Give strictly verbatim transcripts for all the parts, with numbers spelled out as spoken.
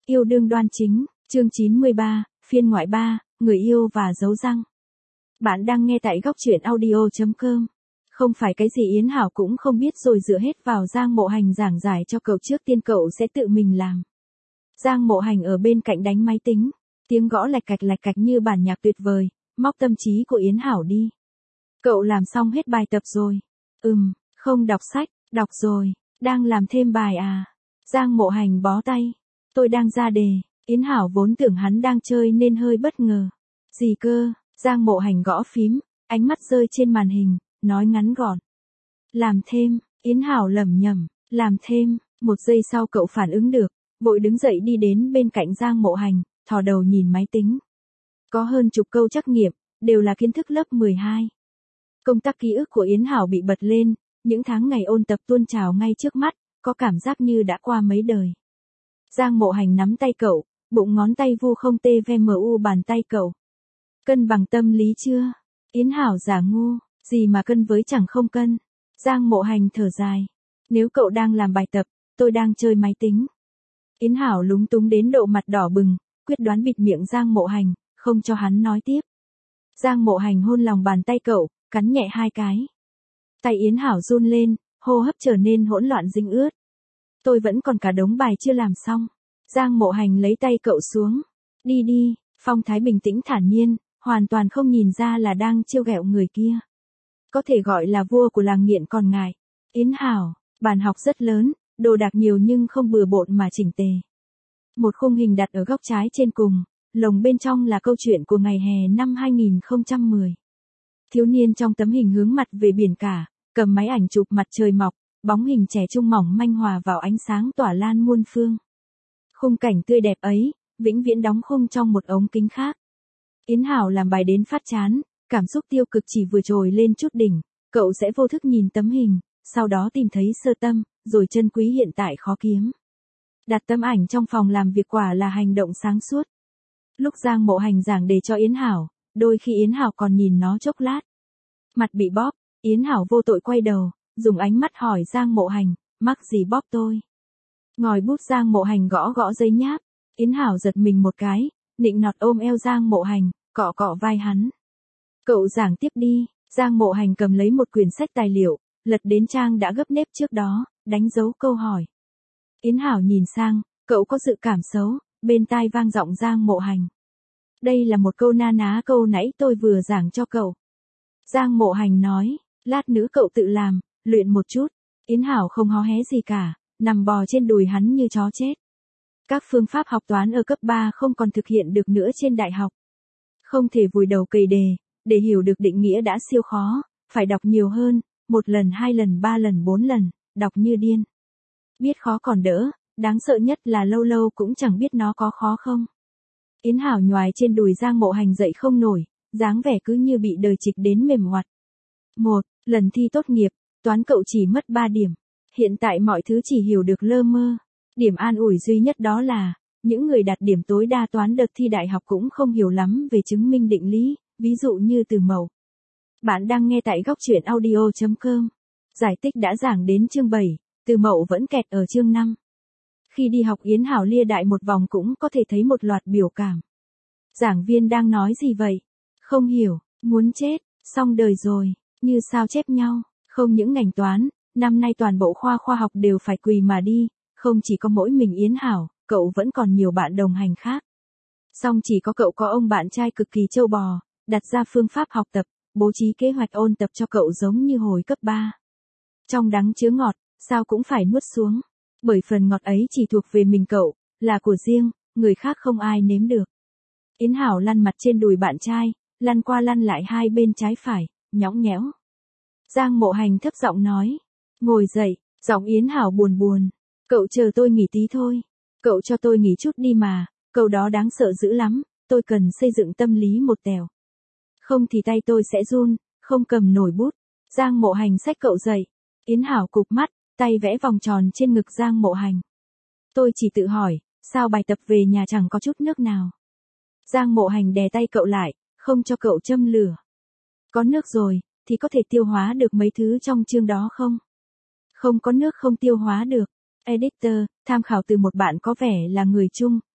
Yêu đương đoan chính, chương chín mươi ba, phiên ngoại ba, người yêu và dấu răng. Bạn đang nghe tại góc truyện audio chấm com. Không phải cái gì Yến Hảo cũng không biết rồi dựa hết vào Giang Mộ Hành giảng giải cho cậu trước tiên cậu sẽ tự mình làm. Giang Mộ Hành ở bên cạnh đánh máy tính, tiếng gõ lạch cạch lạch cạch như bản nhạc tuyệt vời, móc tâm trí của Yến Hảo đi. Cậu làm xong hết bài tập rồi. Ừm, không đọc sách, đọc rồi, đang làm thêm bài à. Giang Mộ Hành bó tay. Tôi đang ra đề. Yến Hảo vốn tưởng hắn đang chơi nên hơi bất ngờ. Gì cơ? Giang Mộ Hành gõ phím, ánh mắt rơi trên màn hình, nói ngắn gọn. Làm thêm, Yến Hảo lẩm nhẩm, làm thêm, một giây sau cậu phản ứng được, vội đứng dậy đi đến bên cạnh Giang Mộ Hành, thò đầu nhìn máy tính. Có hơn chục câu trắc nghiệm, đều là kiến thức lớp mười hai. Công tắc ký ức của Yến Hảo bị bật lên, những tháng ngày ôn tập tuôn trào ngay trước mắt, có cảm giác như đã qua mấy đời. Giang Mộ Hành nắm tay cậu, bụng ngón tay vu không tê ve mu bàn tay cậu. Cân bằng tâm lý chưa? Yến Hảo giả ngu, gì mà cân với chẳng không cân. Giang Mộ Hành thở dài. Nếu cậu đang làm bài tập, tôi đang chơi máy tính. Yến Hảo lúng túng đến độ mặt đỏ bừng, quyết đoán bịt miệng Giang Mộ Hành, không cho hắn nói tiếp. Giang Mộ Hành hôn lòng bàn tay cậu, cắn nhẹ hai cái. Tay Yến Hảo run lên, hô hấp trở nên hỗn loạn dính ướt. Tôi vẫn còn cả đống bài chưa làm xong. Giang Mộ Hành lấy tay cậu xuống. Đi đi, phong thái bình tĩnh thản nhiên, hoàn toàn không nhìn ra là đang trêu ghẹo người kia. Có thể gọi là vua của làng nghiện còn ngại. Yến Hảo, bàn học rất lớn, đồ đạc nhiều nhưng không bừa bộn mà chỉnh tề. Một khung hình đặt ở góc trái trên cùng, lồng bên trong là câu chuyện của ngày hè năm hai nghìn không trăm mười. Thiếu niên trong tấm hình hướng mặt về biển cả, cầm máy ảnh chụp mặt trời mọc, bóng hình trẻ trung mỏng manh hòa vào ánh sáng tỏa lan muôn phương. Khung cảnh tươi đẹp ấy, vĩnh viễn đóng khung trong một ống kính khác. Yến Hảo làm bài đến phát chán, cảm xúc tiêu cực chỉ vừa trồi lên chút đỉnh, cậu sẽ vô thức nhìn tấm hình, sau đó tìm thấy sơ tâm, rồi chân quý hiện tại khó kiếm. Đặt tấm ảnh trong phòng làm việc quả là hành động sáng suốt. Lúc Giang Mộ Hành giảng đề cho Yến Hảo, đôi khi Yến Hảo còn nhìn nó chốc lát. Mặt bị bóp, Yến Hảo vô tội quay đầu, dùng ánh mắt hỏi Giang Mộ Hành, mắc gì bóp tôi? Ngòi bút Giang Mộ Hành gõ gõ giấy nháp, Yến Hảo giật mình một cái, nịnh nọt ôm eo Giang Mộ Hành, cọ cọ vai hắn. Cậu giảng tiếp đi. Giang Mộ Hành cầm lấy một quyển sách tài liệu, lật đến trang đã gấp nếp trước đó, đánh dấu câu hỏi. Yến Hảo nhìn sang, cậu có dự cảm xấu, bên tai vang giọng Giang Mộ Hành. Đây là một câu na ná câu nãy tôi vừa giảng cho cậu. Giang Mộ Hành nói, lát nữa cậu tự làm, luyện một chút. Yến Hảo không hó hé gì cả, nằm bò trên đùi hắn như chó chết. Các phương pháp học toán ở cấp ba không còn thực hiện được nữa trên đại học. Không thể vùi đầu cày đề, để hiểu được định nghĩa đã siêu khó, phải đọc nhiều hơn, một lần hai lần ba lần bốn lần, đọc như điên. Biết khó còn đỡ, đáng sợ nhất là lâu lâu cũng chẳng biết nó có khó không. Yến Hảo nhoài trên đùi Giang Mộ Hành dậy không nổi, dáng vẻ cứ như bị đời trịch đến mềm ngoặt. Một, lần thi tốt nghiệp, toán cậu chỉ mất ba điểm. Hiện tại mọi thứ chỉ hiểu được lơ mơ. Điểm an ủi duy nhất đó là, những người đạt điểm tối đa toán đợt thi đại học cũng không hiểu lắm về chứng minh định lý, ví dụ như từ mẫu. Bạn đang nghe tại góc truyện audio chấm com. Giải tích đã giảng đến chương bảy, từ mẫu vẫn kẹt ở chương năm. Khi đi học Yến Hảo lia đại một vòng cũng có thể thấy một loạt biểu cảm. Giảng viên đang nói gì vậy? Không hiểu, muốn chết, xong đời rồi, như sao chép nhau. Không những ngành toán, năm nay toàn bộ khoa khoa học đều phải quỳ mà đi, không chỉ có mỗi mình Yến Hảo, cậu vẫn còn nhiều bạn đồng hành khác. Song chỉ có cậu có ông bạn trai cực kỳ trâu bò, đặt ra phương pháp học tập, bố trí kế hoạch ôn tập cho cậu giống như hồi cấp ba. Trong đắng chứa ngọt, sao cũng phải nuốt xuống. Bởi phần ngọt ấy chỉ thuộc về mình cậu, là của riêng, người khác không ai nếm được. Yến Hảo lăn mặt trên đùi bạn trai, lăn qua lăn lại hai bên trái phải, nhõng nhẽo. Giang Mộ Hành thấp giọng nói, ngồi dậy, giọng Yến Hảo buồn buồn. Cậu chờ tôi nghỉ tí thôi. Cậu cho tôi nghỉ chút đi mà, câu đó đáng sợ dữ lắm, tôi cần xây dựng tâm lý một tèo. Không thì tay tôi sẽ run, không cầm nổi bút. Giang Mộ Hành xách cậu dậy. Yến Hảo cụp mắt, tay vẽ vòng tròn trên ngực Giang Mộ Hành. Tôi chỉ tự hỏi, sao bài tập về nhà chẳng có chút nước nào. Giang Mộ Hành đè tay cậu lại, không cho cậu châm lửa. Có nước rồi, thì có thể tiêu hóa được mấy thứ trong chương đó không? Không có nước không tiêu hóa được. Editor, tham khảo từ một bạn có vẻ là người Trung,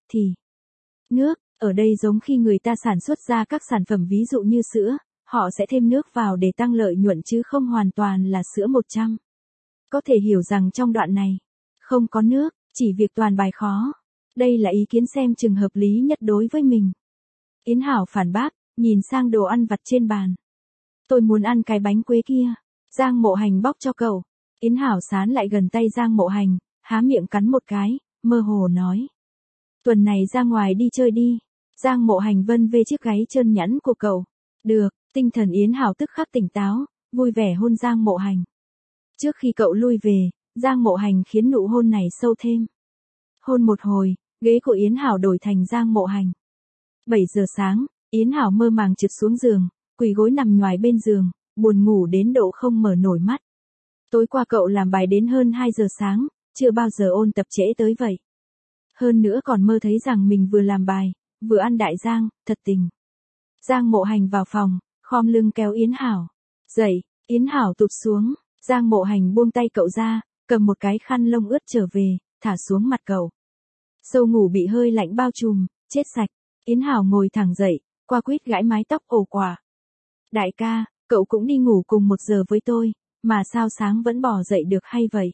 thì nước, ở đây giống khi người ta sản xuất ra các sản phẩm ví dụ như sữa, họ sẽ thêm nước vào để tăng lợi nhuận chứ không hoàn toàn là sữa một trăm. Có thể hiểu rằng trong đoạn này, không có nước, chỉ việc toàn bài khó. Đây là ý kiến xem chừng hợp lý nhất đối với mình. Yến Hảo phản bác, nhìn sang đồ ăn vặt trên bàn. Tôi muốn ăn cái bánh quế kia. Giang Mộ Hành bóc cho cậu. Yến Hảo sán lại gần tay Giang Mộ Hành, há miệng cắn một cái, mơ hồ nói. Tuần này ra ngoài đi chơi đi. Giang Mộ Hành vân về chiếc gáy trơn nhẵn của cậu. Được, tinh thần Yến Hảo tức khắc tỉnh táo, vui vẻ hôn Giang Mộ Hành. Trước khi cậu lui về, Giang Mộ Hành khiến nụ hôn này sâu thêm. Hôn một hồi, ghế của Yến Hảo đổi thành Giang Mộ Hành. bảy giờ sáng, Yến Hảo mơ màng trượt xuống giường, quỳ gối nằm nhoài bên giường, buồn ngủ đến độ không mở nổi mắt. Tối qua cậu làm bài đến hơn hai giờ sáng, chưa bao giờ ôn tập trễ tới vậy. Hơn nữa còn mơ thấy rằng mình vừa làm bài, vừa ăn đại giang, thật tình. Giang Mộ Hành vào phòng, khom lưng kéo Yến Hảo. Dậy, Yến Hảo tụt xuống, Giang Mộ Hành buông tay cậu ra, cầm một cái khăn lông ướt trở về, thả xuống mặt cậu. Sâu ngủ bị hơi lạnh bao trùm, chết sạch. Yến Hảo ngồi thẳng dậy, qua quýt gãi mái tóc ổ quả. Đại ca, cậu cũng đi ngủ cùng một giờ với tôi, mà sao sáng vẫn bỏ dậy được hay vậy?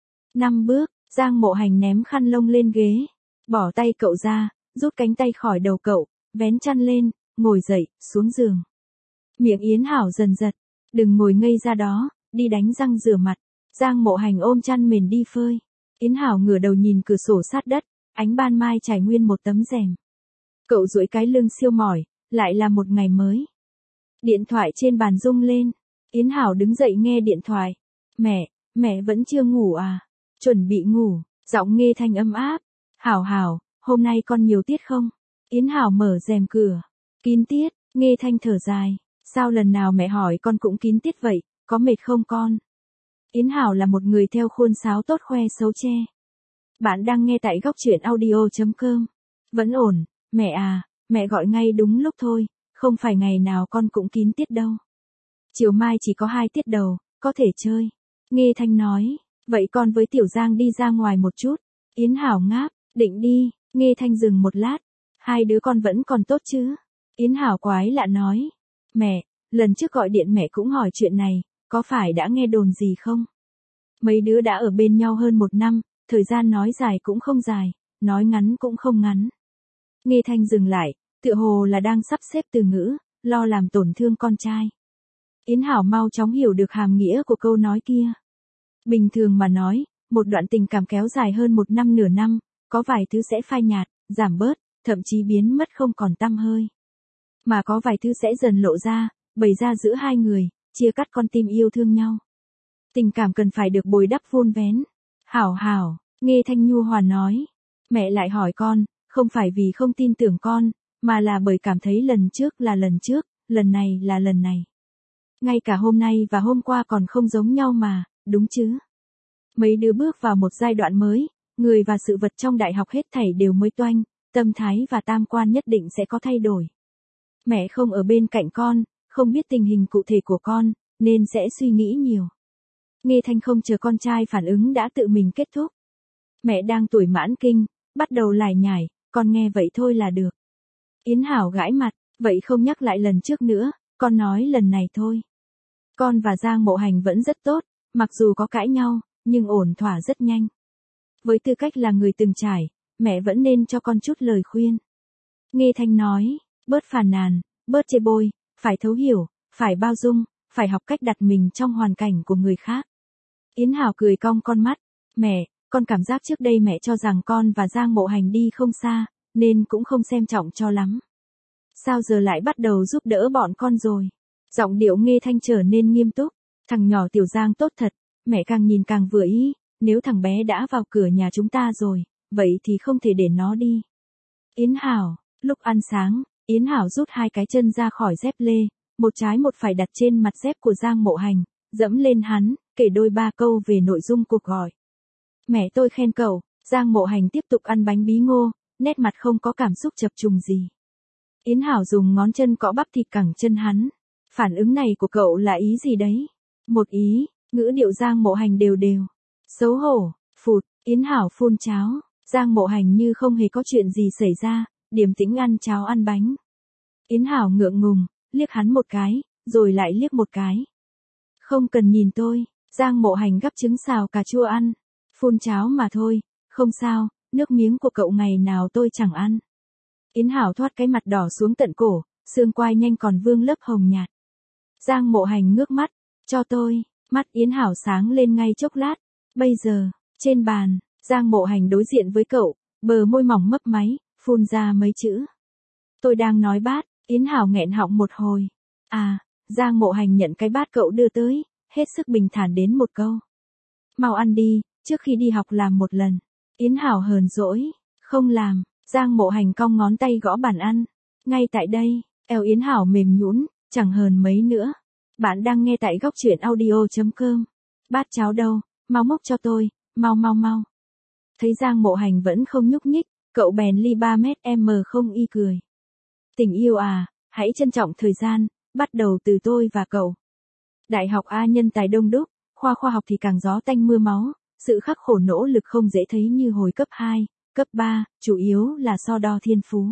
Năm bước, Giang Mộ Hành ném khăn lông lên ghế, bỏ tay cậu ra, rút cánh tay khỏi đầu cậu, vén chăn lên, ngồi dậy, xuống giường. Miệng Yến Hảo dần giật, đừng ngồi ngây ra đó, đi đánh răng rửa mặt. Giang Mộ Hành ôm chăn mền đi phơi. Yến Hảo ngửa đầu nhìn cửa sổ sát đất, ánh ban mai trải nguyên một tấm rèm. Cậu duỗi cái lưng siêu mỏi, lại là một ngày mới. Điện thoại trên bàn rung lên. Yến Hảo đứng dậy nghe điện thoại. Mẹ, mẹ vẫn chưa ngủ à? Chuẩn bị ngủ, giọng Nghê Thanh ấm áp. Hảo Hảo, hôm nay con nhiều tiết không? Yến Hảo mở rèm cửa. Kín tiết, Nghê Thanh thở dài. Sao lần nào mẹ hỏi con cũng kín tiết vậy, có mệt không con? Yến Hảo là một người theo khuôn sáo tốt khoe xấu che. Bạn đang nghe tại góc truyện audio chấm com. Vẫn ổn, mẹ à, mẹ gọi ngay đúng lúc thôi, không phải ngày nào con cũng kín tiết đâu. Chiều mai chỉ có hai tiết đầu, có thể chơi. Nghê Thanh nói, vậy con với Tiểu Giang đi ra ngoài một chút. Yến Hảo ngáp, định đi. Nghê Thanh dừng một lát. Hai đứa con vẫn còn tốt chứ? Yến Hảo quái lạ nói. Mẹ, lần trước gọi điện mẹ cũng hỏi chuyện này, có phải đã nghe đồn gì không? Mấy đứa đã ở bên nhau hơn một năm, thời gian nói dài cũng không dài, nói ngắn cũng không ngắn. Nghê Thanh dừng lại, tựa hồ là đang sắp xếp từ ngữ, lo làm tổn thương con trai. Yến Hảo mau chóng hiểu được hàm nghĩa của câu nói kia. Bình thường mà nói, một đoạn tình cảm kéo dài hơn một năm nửa năm, có vài thứ sẽ phai nhạt, giảm bớt, thậm chí biến mất không còn tăm hơi. Mà có vài thứ sẽ dần lộ ra, bày ra giữa hai người, chia cắt con tim yêu thương nhau. Tình cảm cần phải được bồi đắp vun vén. Hảo Hảo, Nghê Thanh nhu hòa nói. Mẹ lại hỏi con, không phải vì không tin tưởng con, mà là bởi cảm thấy lần trước là lần trước, lần này là lần này. Ngay cả hôm nay và hôm qua còn không giống nhau mà, đúng chứ? Mấy đứa bước vào một giai đoạn mới, người và sự vật trong đại học hết thảy đều mới toanh, tâm thái và tam quan nhất định sẽ có thay đổi. Mẹ không ở bên cạnh con, không biết tình hình cụ thể của con, nên sẽ suy nghĩ nhiều. Nghê Thanh không chờ con trai phản ứng đã tự mình kết thúc. Mẹ đang tuổi mãn kinh, bắt đầu lải nhải, con nghe vậy thôi là được. Yến Hảo gãi mặt, vậy không nhắc lại lần trước nữa, con nói lần này thôi. Con và Giang Mộ Hành vẫn rất tốt, mặc dù có cãi nhau, nhưng ổn thỏa rất nhanh. Với tư cách là người từng trải, mẹ vẫn nên cho con chút lời khuyên. Nghê Thanh nói, bớt phàn nàn, bớt chê bôi, phải thấu hiểu, phải bao dung, phải học cách đặt mình trong hoàn cảnh của người khác. Yến Hảo cười cong con mắt, mẹ, con cảm giác trước đây mẹ cho rằng con và Giang Mộ Hành đi không xa, nên cũng không xem trọng cho lắm. Sao giờ lại bắt đầu giúp đỡ bọn con rồi? Giọng điệu Nghê Thanh trở nên nghiêm túc, thằng nhỏ Tiểu Giang tốt thật, mẹ càng nhìn càng vừa ý, nếu thằng bé đã vào cửa nhà chúng ta rồi, vậy thì không thể để nó đi. Yến Hảo, lúc ăn sáng, Yến Hảo rút hai cái chân ra khỏi dép lê, một trái một phải đặt trên mặt dép của Giang Mộ Hành, dẫm lên hắn, kể đôi ba câu về nội dung cuộc gọi. Mẹ tôi khen cậu. Giang Mộ Hành tiếp tục ăn bánh bí ngô, nét mặt không có cảm xúc chập trùng gì. Yến Hảo dùng ngón chân cọ bắp thịt cẳng chân hắn. Phản ứng này của cậu là ý gì đấy? Một ý, ngữ điệu Giang Mộ Hành đều đều. Xấu hổ, phụt, Yến Hảo phun cháo. Giang Mộ Hành như không hề có chuyện gì xảy ra, điềm tĩnh ăn cháo ăn bánh. Yến Hảo ngượng ngùng, liếc hắn một cái, rồi lại liếc một cái. Không cần nhìn tôi, Giang Mộ Hành gắp trứng xào cà chua ăn. Phun cháo mà thôi, không sao, nước miếng của cậu ngày nào tôi chẳng ăn. Yến Hảo thoát cái mặt đỏ xuống tận cổ, xương quai nhanh còn vương lớp hồng nhạt. Giang Mộ Hành ngước mắt, cho tôi, mắt Yến Hảo sáng lên ngay chốc lát. Bây giờ, trên bàn, Giang Mộ Hành đối diện với cậu, bờ môi mỏng mấp máy, phun ra mấy chữ. Tôi đang nói bát, Yến Hảo nghẹn họng một hồi. À, Giang Mộ Hành nhận cái bát cậu đưa tới, hết sức bình thản đến một câu. Mau ăn đi, trước khi đi học làm một lần. Yến Hảo hờn dỗi, không làm. Giang Mộ Hành cong ngón tay gõ bàn ăn. Ngay tại đây, eo Yến Hảo mềm nhũn, chẳng hờn mấy nữa. Bạn đang nghe tại góc truyện audio.com. Bát cháo đâu, mau múc cho tôi, mau mau mau. Thấy Giang Mộ Hành vẫn không nhúc nhích, cậu bèn ly ba mét em không y cười. Tình yêu à, hãy trân trọng thời gian, bắt đầu từ tôi và cậu. Đại học A nhân tài đông đúc, khoa khoa học thì càng gió tanh mưa máu, sự khắc khổ nỗ lực không dễ thấy như hồi cấp hai, cấp ba, chủ yếu là so đo thiên phú.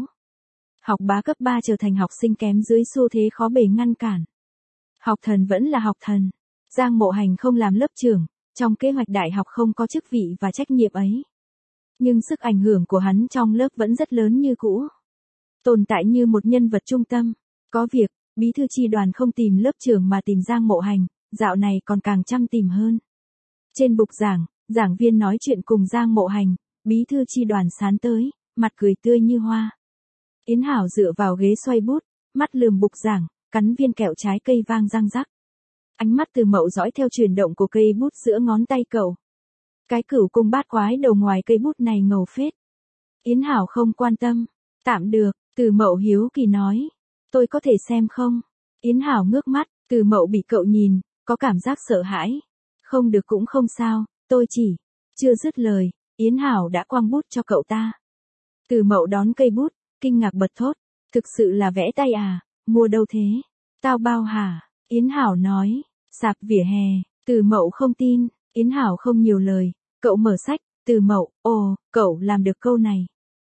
Học bá cấp ba trở thành học sinh kém dưới xu thế khó bề ngăn cản. Học thần vẫn là học thần. Giang Mộ Hành không làm lớp trưởng, trong kế hoạch đại học không có chức vị và trách nhiệm ấy. Nhưng sức ảnh hưởng của hắn trong lớp vẫn rất lớn như cũ. Tồn tại như một nhân vật trung tâm. Có việc, bí thư chi đoàn không tìm lớp trưởng mà tìm Giang Mộ Hành, dạo này còn càng chăm tìm hơn. Trên bục giảng, giảng viên nói chuyện cùng Giang Mộ Hành, bí thư chi đoàn sán tới, mặt cười tươi như hoa. Yến Hảo dựa vào ghế xoay bút, mắt lườm bục giảng, cắn viên kẹo trái cây vang răng rắc. Ánh mắt Từ Mậu dõi theo chuyển động của cây bút giữa ngón tay cậu. Cái cửu cung bát quái đầu ngoài cây bút này ngầu phết. Yến Hảo không quan tâm. Tạm được, Từ Mậu hiếu kỳ nói. Tôi có thể xem không? Yến Hảo ngước mắt, Từ Mậu bị cậu nhìn, có cảm giác sợ hãi. Không được cũng không sao, tôi chỉ. Chưa dứt lời, Yến Hảo đã quăng bút cho cậu ta. Từ Mậu đón cây bút, kinh ngạc bật thốt. Thực sự là vẽ tay à, mua đâu thế? Tao bao hả? Yến Hảo nói. Sạp vỉa hè. Từ Mậu không tin, Yến Hảo không nhiều lời. Cậu mở sách, Từ Mậu, ồ, cậu làm được câu này.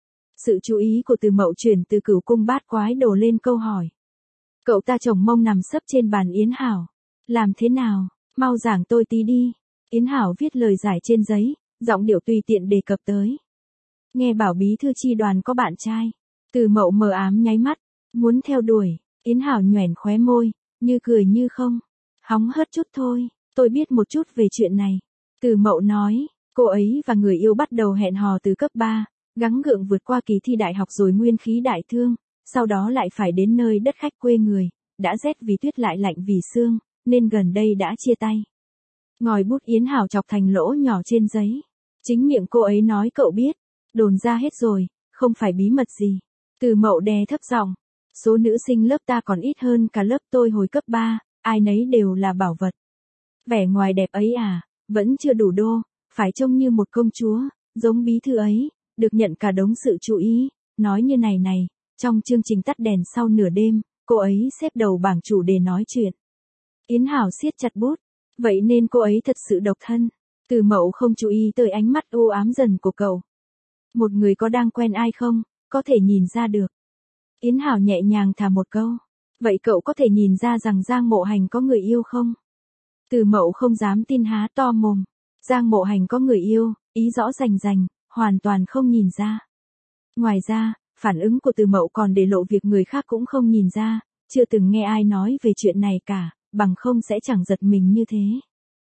Sự chú ý của Từ Mậu chuyển từ cửu cung bát quái đổ lên câu hỏi. Cậu ta chồng mông nằm sấp trên bàn Yến Hảo. Làm thế nào? Mau giảng tôi tí đi. Yến Hảo viết lời giải trên giấy, giọng điệu tùy tiện đề cập tới. Nghe bảo bí thư chi đoàn có bạn trai. Từ Mậu mờ ám nháy mắt, muốn theo đuổi. Yến Hảo nhoẻn khóe môi, như cười như không. Hóng hớt chút thôi, tôi biết một chút về chuyện này. Từ Mậu nói, cô ấy và người yêu bắt đầu hẹn hò từ cấp ba, gắng gượng vượt qua kỳ thi đại học rồi nguyên khí đại thương, sau đó lại phải đến nơi đất khách quê người, đã rét vì tuyết lại lạnh vì sương, nên gần đây đã chia tay. Ngòi bút Yến Hảo chọc thành lỗ nhỏ trên giấy. Chính miệng cô ấy nói cậu biết, đồn ra hết rồi, không phải bí mật gì. Từ Mậu đè thấp giọng, số nữ sinh lớp ta còn ít hơn cả lớp tôi hồi cấp ba, ai nấy đều là bảo vật. Vẻ ngoài đẹp ấy à, vẫn chưa đủ đô, phải trông như một công chúa, giống bí thư ấy, được nhận cả đống sự chú ý, nói như này này, trong chương trình tắt đèn sau nửa đêm, cô ấy xếp đầu bảng chủ đề nói chuyện. Yến Hảo siết chặt bút, vậy nên cô ấy thật sự độc thân. Từ Mậu không chú ý tới ánh mắt u ám dần của cậu. Một người có đang quen ai không, có thể nhìn ra được. Yến Hảo nhẹ nhàng thả một câu. Vậy cậu có thể nhìn ra rằng Giang Mộ Hành có người yêu không? Từ Mậu không dám tin há to mồm. Giang Mộ Hành có người yêu, ý rõ rành rành, hoàn toàn không nhìn ra. Ngoài ra, phản ứng của Từ Mậu còn để lộ việc người khác cũng không nhìn ra, chưa từng nghe ai nói về chuyện này cả, bằng không sẽ chẳng giật mình như thế.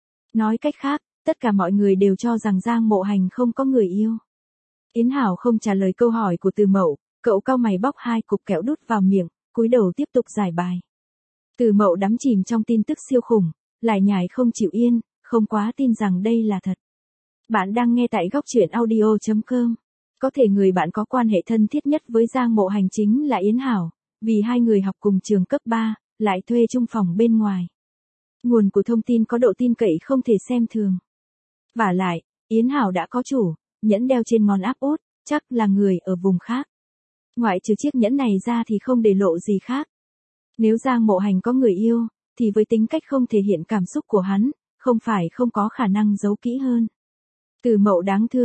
Nói cách khác, tất cả mọi người đều cho rằng Giang Mộ Hành không có người yêu. Yến Hảo không trả lời câu hỏi của Từ Mậu, cậu cau mày bóc hai cục kẹo đút vào miệng, cúi đầu tiếp tục giải bài. Từ Mậu đắm chìm trong tin tức siêu khủng, lải nhải không chịu yên, không quá tin rằng đây là thật. Bạn đang nghe tại góc truyện audio.com. Có thể người bạn có quan hệ thân thiết nhất với Giang Mộ Hành chính là Yến Hảo, vì hai người học cùng trường cấp ba, lại thuê chung phòng bên ngoài. Nguồn của thông tin có độ tin cậy không thể xem thường. Vả lại, Yến Hảo đã có chủ, nhẫn đeo trên ngón áp út, chắc là người ở vùng khác. Ngoại trừ chiếc nhẫn này ra thì không để lộ gì khác. Nếu Giang Mộ Hành có người yêu, thì với tính cách không thể hiện cảm xúc của hắn, không phải không có khả năng giấu kỹ hơn. Từ Mậu đáng thương,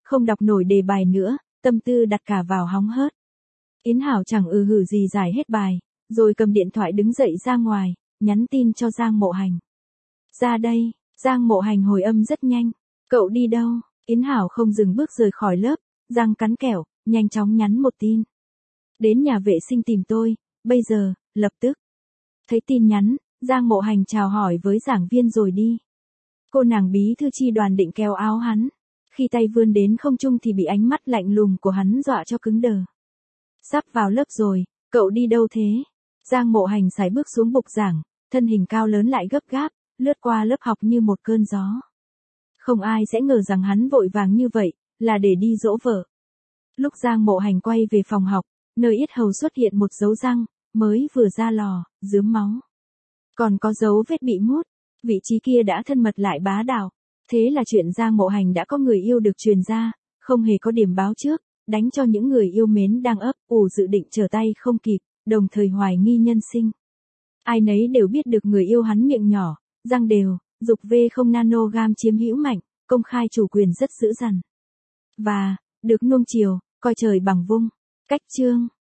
không đọc nổi đề bài nữa, tâm tư đặt cả vào hóng hớt. Yến Hảo chẳng ừ hử gì giải hết bài, rồi cầm điện thoại đứng dậy ra ngoài, nhắn tin cho Giang Mộ Hành. Ra đây, Giang Mộ Hành hồi âm rất nhanh. Cậu đi đâu? Yến Hảo không dừng bước rời khỏi lớp, răng cắn kẹo, nhanh chóng nhắn một tin. Đến nhà vệ sinh tìm tôi, bây giờ, lập tức. Thấy tin nhắn, Giang Mộ Hành chào hỏi với giảng viên rồi đi. Cô nàng bí thư chi đoàn định kéo áo hắn. Khi tay vươn đến không trung thì bị ánh mắt lạnh lùng của hắn dọa cho cứng đờ. Sắp vào lớp rồi, cậu đi đâu thế? Giang Mộ Hành sải bước xuống bục giảng, thân hình cao lớn lại gấp gáp, lướt qua lớp học như một cơn gió. Không ai sẽ ngờ rằng hắn vội vàng như vậy, là để đi dỗ vợ. Lúc Giang Mộ Hành quay về phòng học, nơi yết hầu xuất hiện một dấu răng, mới vừa ra lò, rướm máu. Còn có dấu vết bị mút, vị trí kia đã thân mật lại bá đạo. Thế là chuyện Giang Mộ Hành đã có người yêu được truyền ra, không hề có điểm báo trước, đánh cho những người yêu mến đang ấp ủ dự định trở tay không kịp, đồng thời hoài nghi nhân sinh. Ai nấy đều biết được người yêu hắn miệng nhỏ, răng đều, dục vê không nanogam chiếm hữu mạnh, công khai chủ quyền rất dữ dằn. Và, được nuông chiều, coi trời bằng vung. Cách chương